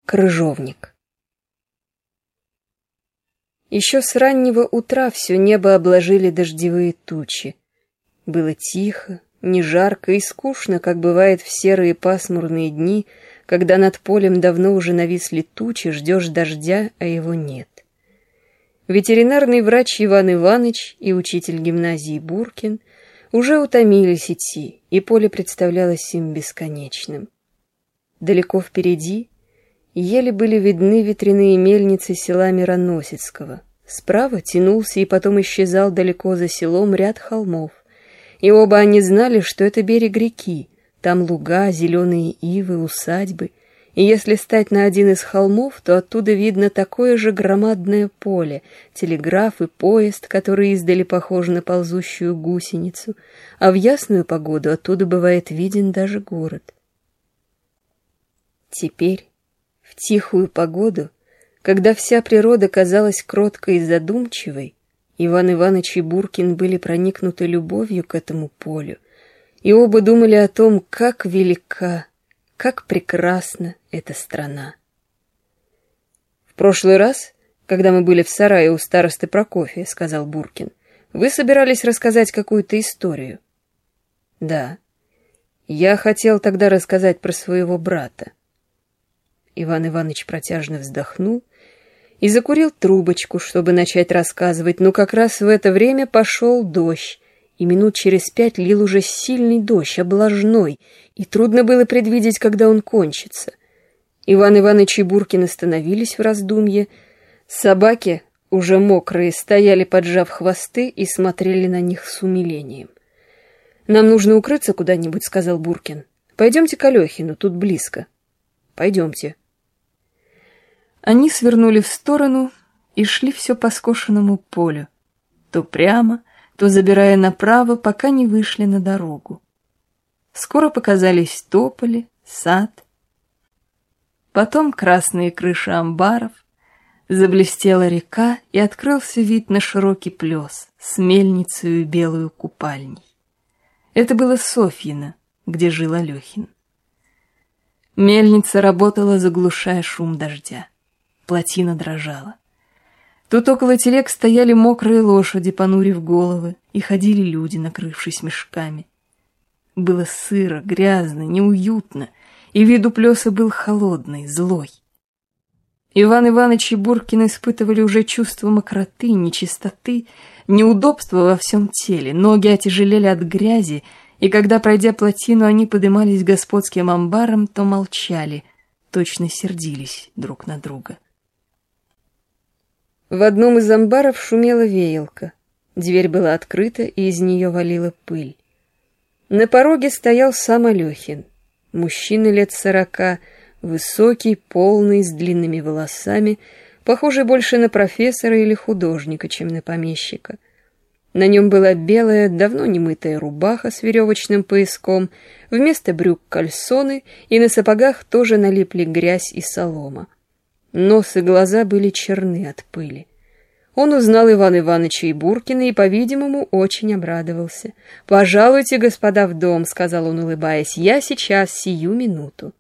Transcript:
Крыжовник. Еще с раннего утра все небо обложили дождевые тучи. Было тихо, не жарко и скучно, как бывает в серые пасмурные дни, когда над полем давно уже нависли тучи, ждешь дождя, а его нет. Ветеринарный врач Иван Иваныч и учитель гимназии Буркин уже утомились идти, и поле представлялось им бесконечным. Далеко впереди еле были видны ветряные мельницы села Мироносецкого. Справа тянулся и потом исчезал далеко за селом ряд холмов. И оба они знали, что это берег реки, там луга, зеленые ивы, усадьбы. И если стать на один из холмов, то оттуда видно такое же громадное поле, телеграф и поезд, который издали похож на ползущую гусеницу, а в ясную погоду оттуда бывает виден даже город. Теперь, в тихую погоду, когда вся природа казалась кроткой и задумчивой, Иван Иваныч и Буркин были проникнуты любовью к этому полю, и оба думали о том, как велика, как прекрасна эта страна. «В прошлый раз, когда мы были в сарае у старосты Прокофия, — сказал Буркин, — вы собирались рассказать какую-то историю». «Да, я хотел тогда рассказать про своего брата». Иван Иваныч протяжно вздохнул и закурил трубочку, чтобы начать рассказывать, но как раз в это время пошел дождь, и минут через 5 лил уже сильный дождь, облажной, и трудно было предвидеть, когда он кончится. Иван Иваныч и Буркин остановились в раздумье. Собаки, уже мокрые, стояли, поджав хвосты, и смотрели на них с умилением. «Нам нужно укрыться куда-нибудь», — сказал Буркин. «Пойдемте к Алехину, тут близко». «Пойдемте». Они свернули в сторону и шли все по скошенному полю, то прямо, то забирая направо, пока не вышли на дорогу. Скоро показались тополи, сад, потом красные крыши амбаров, заблестела река, и открылся вид на широкий плес с мельницей и белую купальней. Это было Софьино, где жил Алехин. Мельница работала, заглушая шум дождя. Плотина дрожала. Тут около телег стояли мокрые лошади, понурив головы, и ходили люди, накрывшись мешками. Было сыро, грязно, неуютно, и вид у плеса был холодный, злой. Иван Иваныч и Буркин испытывали уже чувство мокроты, нечистоты, неудобства во всем теле, ноги отяжелели от грязи, и когда, пройдя плотину, они подымались к господским амбарам, то молчали, точно сердились друг на друга. В одном из амбаров шумела веялка. Дверь была открыта, и из нее валила пыль. На пороге стоял сам Алехин. Мужчина лет 40, высокий, полный, с длинными волосами, похожий больше на профессора или художника, чем на помещика. На нем была белая, давно не мытая рубаха с веревочным пояском, вместо брюк кальсоны, и на сапогах тоже налипли грязь и солома. Нос и глаза были черны от пыли. Он узнал Ивана Иваныча и Буркина и, по-видимому, очень обрадовался. «Пожалуйте, господа, в дом», — сказал он, улыбаясь, — «я сейчас, сию минуту».